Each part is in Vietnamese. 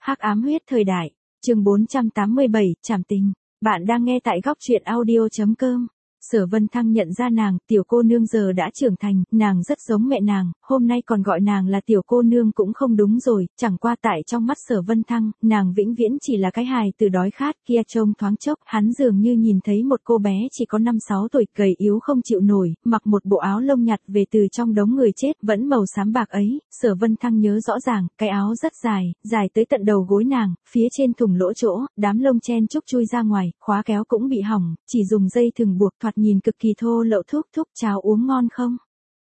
Hắc ám huyết thời đại, chương 487, trảm tình. Bạn đang nghe tại góc truyện audio.com. Sở Vân Thăng nhận ra nàng, tiểu cô nương giờ đã trưởng thành, nàng rất giống mẹ nàng, hôm nay còn gọi nàng là tiểu cô nương cũng không đúng rồi, chẳng qua tại trong mắt Sở Vân Thăng, nàng vĩnh viễn chỉ là cái hài từ đói khát kia. Trông thoáng chốc, hắn dường như nhìn thấy một cô bé chỉ có 5-6 tuổi, gầy yếu không chịu nổi, mặc một bộ áo lông nhặt về từ trong đống người chết, vẫn màu xám bạc ấy. Sở Vân Thăng nhớ rõ ràng, cái áo rất dài, dài tới tận đầu gối nàng, phía trên thủng lỗ chỗ, đám lông chen chúc chui ra ngoài, khóa kéo cũng bị hỏng, chỉ dùng dây thừng buộc, thoạt nhìn cực kỳ thô lậu. Thúc, cháo uống ngon không?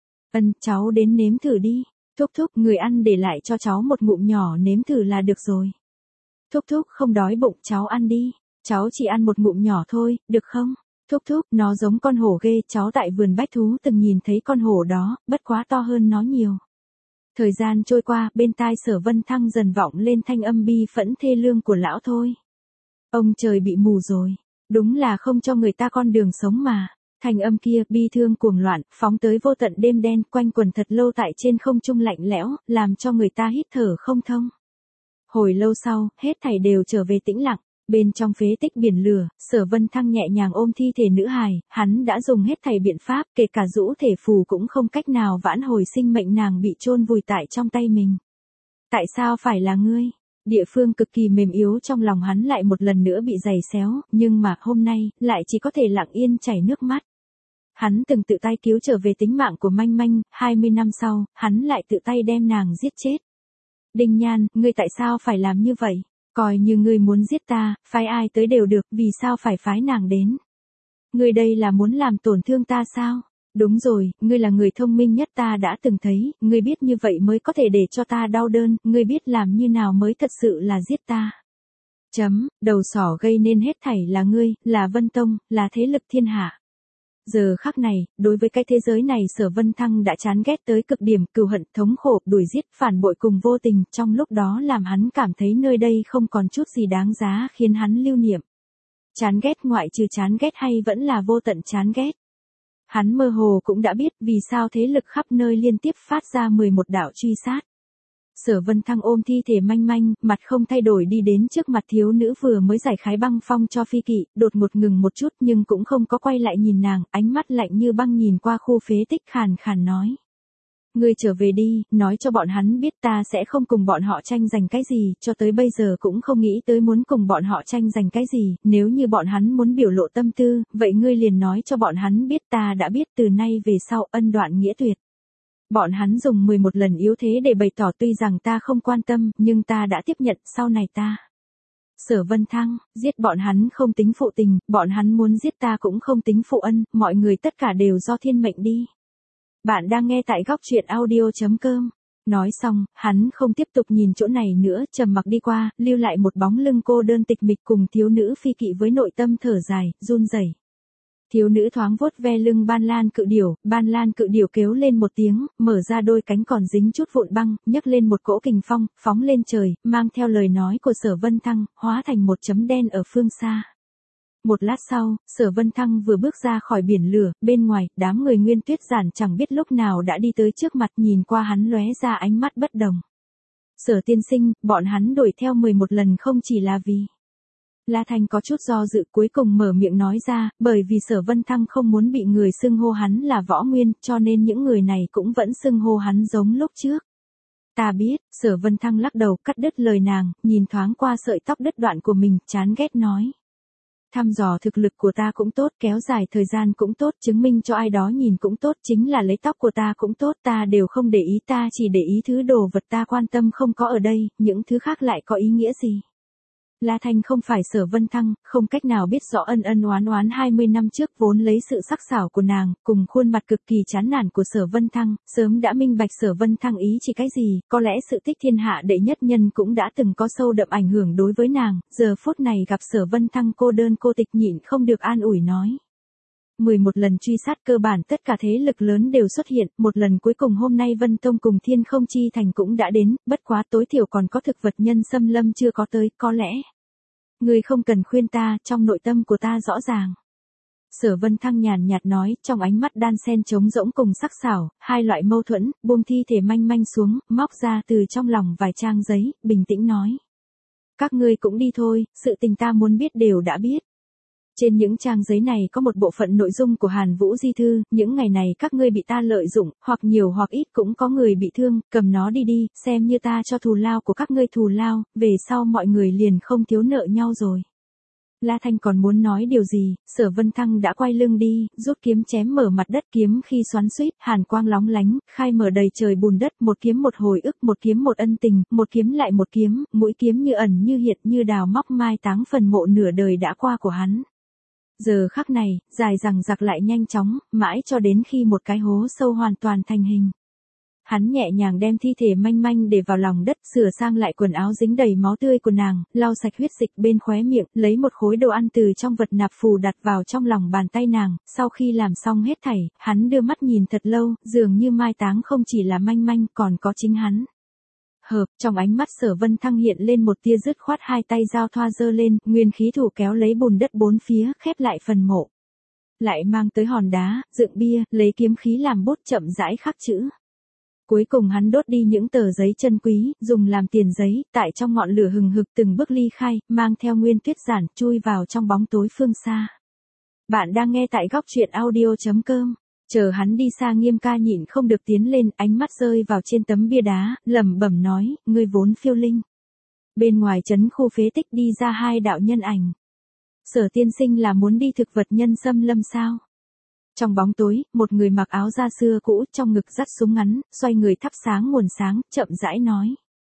Cháu đến nếm thử đi. Thúc, người ăn để lại cho cháu một ngụm nhỏ nếm thử là được rồi. Thúc, không đói bụng, cháu ăn đi. Cháu chỉ ăn một ngụm nhỏ thôi, được không? Thúc, nó giống con hổ ghê, cháu tại vườn bách thú từng nhìn thấy con hổ đó, bất quá to hơn nó nhiều. Thời gian trôi qua, bên tai Sở Vân Thăng dần vọng lên thanh âm bi phẫn thê lương của lão thôi. Ông trời bị mù rồi, đúng là không cho người ta con đường sống mà. Thanh âm kia, bi thương cuồng loạn, phóng tới vô tận đêm đen, quanh quẩn thật lâu tại trên không trung lạnh lẽo, làm cho người ta hít thở không thông. Hồi lâu sau, hết thảy đều trở về tĩnh lặng. Bên trong phế tích biển lửa, Sở Vân Thăng nhẹ nhàng ôm thi thể nữ hài, hắn đã dùng hết thảy biện pháp, kể cả rũ thể phù cũng không cách nào vãn hồi sinh mệnh nàng bị chôn vùi tại trong tay mình. Tại sao phải là ngươi? Địa phương cực kỳ mềm yếu trong lòng hắn lại một lần nữa bị giày xéo, nhưng mà hôm nay, lại chỉ có thể lặng yên chảy nước mắt. Hắn từng tự tay cứu trở về tính mạng của Manh Manh, 20 năm sau, hắn lại tự tay đem nàng giết chết. Đinh Nhan, ngươi tại sao phải làm như vậy? Coi như ngươi muốn giết ta, phái ai tới đều được, vì sao phải phái nàng đến? Ngươi đây là muốn làm tổn thương ta sao? Đúng rồi, ngươi là người thông minh nhất ta đã từng thấy, ngươi biết như vậy mới có thể để cho ta đau đớn, ngươi biết làm như nào mới thật sự là giết ta. Đầu sỏ gây nên hết thảy là ngươi, là Vân Tông, là thế lực thiên hạ. Giờ khắc này, đối với cái thế giới này Sở Vân Thăng đã chán ghét tới cực điểm, cừu hận, thống khổ, đuổi giết, phản bội cùng vô tình, trong lúc đó làm hắn cảm thấy nơi đây không còn chút gì đáng giá khiến hắn lưu niệm. Chán ghét ngoại trừ chán ghét hay vẫn là vô tận chán ghét. Hắn mơ hồ cũng đã biết vì sao thế lực khắp nơi liên tiếp phát ra 11 đạo truy sát. Sở Vân Thăng ôm thi thể Manh Manh, mặt không thay đổi đi đến trước mặt thiếu nữ vừa mới giải khái băng phong cho phi kỵ, đột ngột ngừng một chút nhưng cũng không có quay lại nhìn nàng, ánh mắt lạnh như băng nhìn qua khu phế tích, khàn khàn nói. Ngươi trở về đi, nói cho bọn hắn biết ta sẽ không cùng bọn họ tranh giành cái gì, cho tới bây giờ cũng không nghĩ tới muốn cùng bọn họ tranh giành cái gì, nếu như bọn hắn muốn biểu lộ tâm tư, vậy ngươi liền nói cho bọn hắn biết ta đã biết từ nay về sau ân đoạn nghĩa tuyệt. Bọn hắn dùng 11 lần yếu thế để bày tỏ tuy rằng ta không quan tâm, nhưng ta đã tiếp nhận, sau này ta. Sở Vân Thăng, giết bọn hắn không tính phụ tình, bọn hắn muốn giết ta cũng không tính phụ ân, mọi người tất cả đều do thiên mệnh đi. Bạn đang nghe tại góc truyện audio.com. Nói xong, hắn không tiếp tục nhìn chỗ này nữa, trầm mặc đi qua, lưu lại một bóng lưng cô đơn tịch mịch cùng thiếu nữ phi kỵ với nội tâm thở dài, run rẩy. Thiếu nữ thoáng vuốt ve lưng ban lan cự điểu kêu lên một tiếng, mở ra đôi cánh còn dính chút vụn băng, nhấc lên một cỗ kình phong, phóng lên trời, mang theo lời nói của Sở Vân Thăng, hóa thành một chấm đen ở phương xa. Một lát sau, Sở Vân Thăng vừa bước ra khỏi biển lửa, bên ngoài, đám người Nguyên Tuyết Giản chẳng biết lúc nào đã đi tới trước mặt, nhìn qua hắn lóe ra ánh mắt bất đồng. Sở tiên sinh, bọn hắn đuổi theo 11 lần không chỉ là vì... La Thanh có chút do dự cuối cùng mở miệng nói ra, bởi vì Sở Vân Thăng không muốn bị người xưng hô hắn là Võ Nguyên, cho nên những người này cũng vẫn xưng hô hắn giống lúc trước. Ta biết, Sở Vân Thăng lắc đầu, cắt đứt lời nàng, nhìn thoáng qua sợi tóc đứt đoạn của mình, chán ghét nói. Thăm dò thực lực của ta cũng tốt, kéo dài thời gian cũng tốt, chứng minh cho ai đó nhìn cũng tốt, chính là lấy tóc của ta cũng tốt, ta đều không để ý, ta chỉ để ý thứ đồ vật ta quan tâm không có ở đây, những thứ khác lại có ý nghĩa gì. La Thanh không phải Sở Vân Thăng, không cách nào biết rõ ân oán 20 năm trước vốn lấy sự sắc sảo của nàng, cùng khuôn mặt cực kỳ chán nản của Sở Vân Thăng, sớm đã minh bạch Sở Vân Thăng ý chỉ cái gì, có lẽ sự tích thiên hạ đệ nhất nhân cũng đã từng có sâu đậm ảnh hưởng đối với nàng, giờ phút này gặp Sở Vân Thăng cô đơn cô tịch nhịn không được an ủi nói. 11 lần truy sát cơ bản tất cả thế lực lớn đều xuất hiện, một lần cuối cùng hôm nay Vân Tông cùng Thiên Không Chi Thành cũng đã đến, bất quá tối thiểu còn có thực vật nhân xâm lâm chưa có tới, có lẽ. Ngươi không cần khuyên ta, trong nội tâm của ta rõ ràng. Sở Vân Thăng nhàn nhạt nói, trong ánh mắt đan xen trống rỗng cùng sắc sảo, hai loại mâu thuẫn, buông thi thể Manh Manh xuống, móc ra từ trong lòng vài trang giấy, bình tĩnh nói. các ngươi cũng đi thôi, sự tình ta muốn biết đều đã biết. Trên những trang giấy này có một bộ phận nội dung của Hàn Vũ di thư, những ngày này các ngươi bị ta lợi dụng, hoặc nhiều hoặc ít cũng có người bị thương, cầm nó đi đi, xem như ta cho thù lao của các ngươi thù lao, về sau mọi người liền không thiếu nợ nhau rồi. La Thanh còn muốn nói điều gì, Sở Vân Thăng đã quay lưng đi, rút kiếm chém mở mặt đất, kiếm khi xoắn xuýt, hàn quang lóng lánh, khai mở đầy trời bùn đất, một kiếm một hồi ức, một kiếm một ân tình, một kiếm lại một kiếm, mũi kiếm như ẩn như hiện như đào móc mai táng phần mộ nửa đời đã qua của hắn. Giờ khắc này, dài dằng dặc lại nhanh chóng, mãi cho đến khi một cái hố sâu hoàn toàn thành hình. Hắn nhẹ nhàng đem thi thể manh manh để vào lòng đất, sửa sang lại quần áo dính đầy máu tươi của nàng, lau sạch huyết dịch bên khóe miệng, lấy một khối đồ ăn từ trong vật nạp phù đặt vào trong lòng bàn tay nàng, sau khi làm xong hết thảy, hắn đưa mắt nhìn thật lâu, dường như mai táng không chỉ là manh manh, còn có chính hắn. Trong ánh mắt Sở Vân Thăng hiện lên một tia dứt khoát, hai tay giao thoa giơ lên, nguyên khí thủ kéo lấy bùn đất bốn phía, khép lại phần mộ. Lại mang tới hòn đá, dựng bia, lấy kiếm khí làm bút chậm rãi khắc chữ. Cuối cùng hắn đốt đi những tờ giấy chân quý, dùng làm tiền giấy, tại trong ngọn lửa hừng hực từng bước ly khai, mang theo Nguyên Tuyết Giản, chui vào trong bóng tối phương xa. Bạn đang nghe tại góc truyện audio.com. Chờ hắn đi xa, Nghiêm Ca nhịn không được tiến lên, ánh mắt rơi vào trên tấm bia đá, lẩm bẩm nói, ngươi vốn phiêu linh. Bên ngoài trấn khu phế tích đi ra hai đạo nhân ảnh. Sở tiên sinh là muốn đi thực vật nhân xâm lâm sao? Trong bóng tối, một người mặc áo da xưa cũ, trong ngực dắt súng ngắn, xoay người thắp sáng nguồn sáng, chậm rãi nói.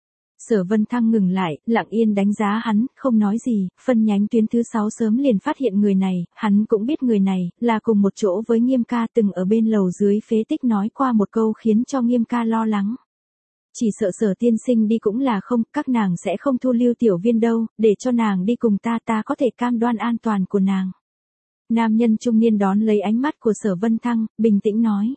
Sở Vân Thăng ngừng lại, lặng yên đánh giá hắn, không nói gì, phân nhánh tuyến thứ 6 sớm liền phát hiện người này, hắn cũng biết người này, là cùng một chỗ với Nghiêm Ca, từng ở bên lầu dưới phế tích nói qua một câu khiến cho Nghiêm Ca lo lắng. Chỉ sợ Sở tiên sinh đi cũng là không, các nàng sẽ không thu lưu tiểu viên đâu, để cho nàng đi cùng ta, ta có thể cam đoan an toàn của nàng. Nam nhân trung niên đón lấy ánh mắt của Sở Vân Thăng, bình tĩnh nói.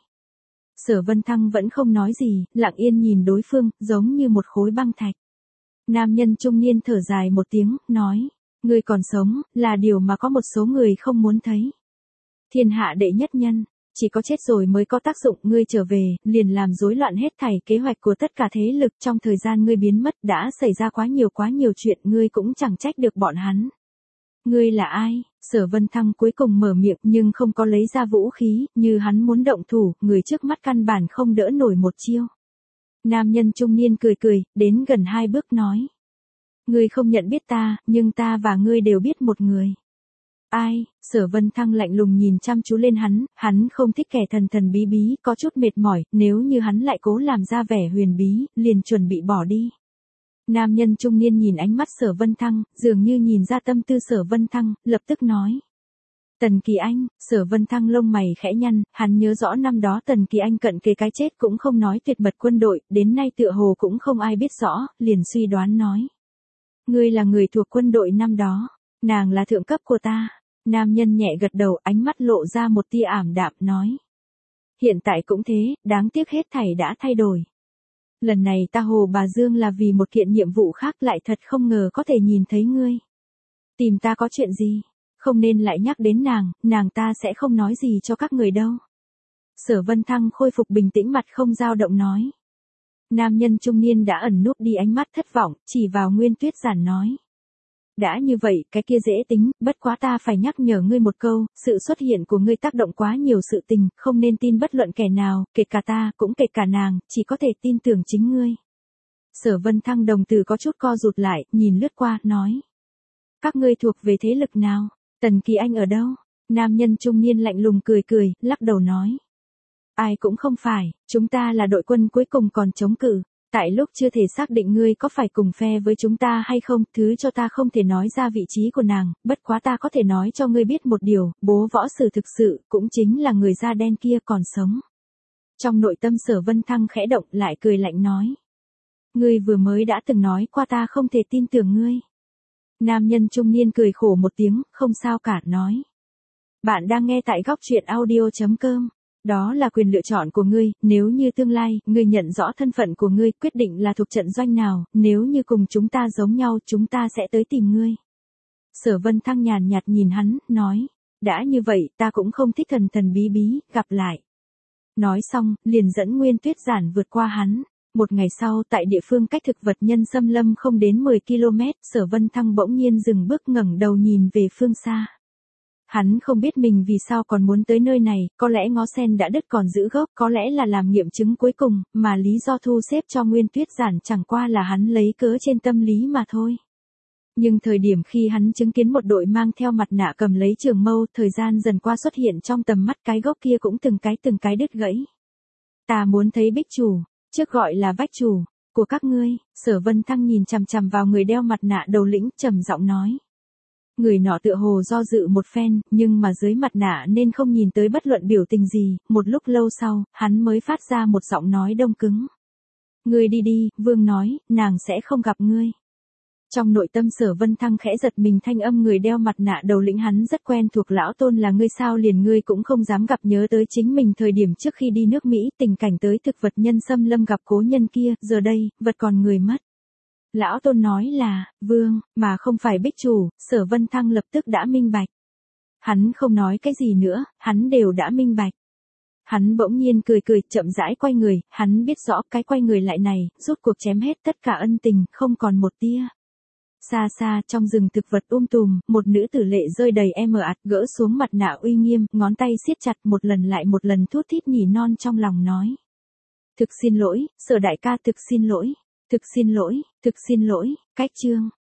Sở Vân Thăng vẫn không nói gì, lặng yên nhìn đối phương, giống như một khối băng thạch. Nam nhân trung niên thở dài một tiếng, nói, ngươi còn sống, là điều mà có một số người không muốn thấy. Thiên hạ đệ nhất nhân, chỉ có chết rồi mới có tác dụng, ngươi trở về, liền làm rối loạn hết thảy kế hoạch của tất cả thế lực, trong thời gian ngươi biến mất đã xảy ra quá nhiều chuyện, ngươi cũng chẳng trách được bọn hắn. Ngươi là ai? Sở Vân Thăng cuối cùng mở miệng nhưng không có lấy ra vũ khí, như hắn muốn động thủ, người trước mắt căn bản không đỡ nổi một chiêu. Nam nhân trung niên cười cười, đến gần 2 bước nói. Ngươi không nhận biết ta, nhưng ta và ngươi đều biết một người. Ai? Sở Vân Thăng lạnh lùng nhìn chăm chú lên hắn không thích kẻ thần thần bí bí, có chút mệt mỏi, nếu như hắn lại cố làm ra vẻ huyền bí, liền chuẩn bị bỏ đi. Nam nhân trung niên nhìn ánh mắt Sở Vân Thăng, dường như nhìn ra tâm tư Sở Vân Thăng, lập tức nói. Tần Kỳ Anh. Sở Vân Thăng lông mày khẽ nhăn, hắn nhớ rõ năm đó Tần Kỳ Anh cận kề cái chết cũng không nói tuyệt mật quân đội, đến nay tựa hồ cũng không ai biết rõ, liền suy đoán nói. Ngươi là người thuộc quân đội năm đó, nàng là thượng cấp của ta. Nam nhân nhẹ gật đầu, ánh mắt lộ ra một tia ảm đạm, nói. Hiện tại cũng thế, đáng tiếc hết thảy đã thay đổi. Lần này ta hồ bà Dương là vì một kiện nhiệm vụ khác, lại thật không ngờ có thể nhìn thấy ngươi. Tìm ta có chuyện gì? Không nên lại nhắc đến nàng ta sẽ không nói gì cho các người đâu. Sở Vân Thăng khôi phục bình tĩnh, mặt không dao động nói. Nam nhân trung niên đã ẩn núp đi ánh mắt thất vọng, chỉ vào Nguyên Tuyết Giản nói. Đã như vậy, cái kia dễ tính, bất quá ta phải nhắc nhở ngươi một câu, sự xuất hiện của ngươi tác động quá nhiều sự tình, không nên tin bất luận kẻ nào, kể cả ta, cũng kể cả nàng, chỉ có thể tin tưởng chính ngươi. Sở Vân Thăng đồng tử có chút co rụt lại, nhìn lướt qua, nói. Các ngươi thuộc về thế lực nào? Tần Kỳ Anh ở đâu? Nam nhân trung niên lạnh lùng cười cười, lắc đầu nói. Ai cũng không phải, chúng ta là đội quân cuối cùng còn chống cự. Tại lúc chưa thể xác định ngươi có phải cùng phe với chúng ta hay không, thứ cho ta không thể nói ra vị trí của nàng, bất quá ta có thể nói cho ngươi biết một điều, bố võ sử thực sự, cũng chính là người da đen kia còn sống. Trong nội tâm Sở Vân Thăng khẽ động, lại cười lạnh nói. Ngươi vừa mới đã từng nói qua ta không thể tin tưởng ngươi. Nam nhân trung niên cười khổ một tiếng, không sao cả, nói. Bạn đang nghe tại góc truyện audio.com. Đó là quyền lựa chọn của ngươi, nếu như tương lai, ngươi nhận rõ thân phận của ngươi, quyết định là thuộc trận doanh nào, nếu như cùng chúng ta giống nhau, chúng ta sẽ tới tìm ngươi. Sở Vân Thăng nhàn nhạt nhìn hắn, nói, đã như vậy, ta cũng không thích thần thần bí bí, gặp lại. Nói xong, liền dẫn Nguyên Tuyết Giản vượt qua hắn. Một ngày sau, tại địa phương cách thực vật nhân xâm lâm không đến 10 km, Sở Vân Thăng bỗng nhiên dừng bước ngẩng đầu nhìn về phương xa. Hắn không biết mình vì sao còn muốn tới nơi này, có lẽ ngó sen đã đứt còn giữ gốc, có lẽ là làm nghiệm chứng cuối cùng, mà lý do thu xếp cho Nguyên Tuyết Giản chẳng qua là hắn lấy cớ trên tâm lý mà thôi. Nhưng thời điểm khi hắn chứng kiến một đội mang theo mặt nạ cầm lấy trường mâu, thời gian dần qua xuất hiện trong tầm mắt, cái gốc kia cũng từng cái đứt gãy. Ta muốn thấy Bích Chủ, trước gọi là Vách Chủ, của các ngươi. Sở Vân Thăng nhìn chằm chằm vào người đeo mặt nạ đầu lĩnh, trầm giọng nói. Người nọ tựa hồ do dự một phen, nhưng mà dưới mặt nạ nên không nhìn tới bất luận biểu tình gì, một lúc lâu sau, hắn mới phát ra một giọng nói đông cứng. Ngươi đi đi, Vương nói, nàng sẽ không gặp ngươi. Trong nội tâm Sở Vân Thăng khẽ giật mình, thanh âm người đeo mặt nạ đầu lĩnh hắn rất quen thuộc. Lão Tôn là ngươi sao? Liền ngươi cũng không dám gặp. Nhớ tới chính mình thời điểm trước khi đi nước Mỹ, tình cảnh tới thực vật nhân xâm lâm gặp cố nhân kia, giờ đây, vật còn người mất. Lão Tôn nói là, Vương, mà không phải Bích Chủ. Sở Vân Thăng lập tức đã minh bạch. Hắn không nói cái gì nữa, hắn đều đã minh bạch. Hắn bỗng nhiên cười, chậm rãi quay người, hắn biết rõ cái quay người lại này, rốt cuộc chém hết tất cả ân tình, không còn một tia. Xa xa trong rừng thực vật tùm, một nữ tử lệ rơi đầy ạt, gỡ xuống mặt nạ uy nghiêm, ngón tay siết chặt một lần lại một lần, thút thít nhỉ non trong lòng nói. Thực xin lỗi, Sở đại ca, thực xin lỗi, thực xin lỗi, thực xin lỗi. Cách chương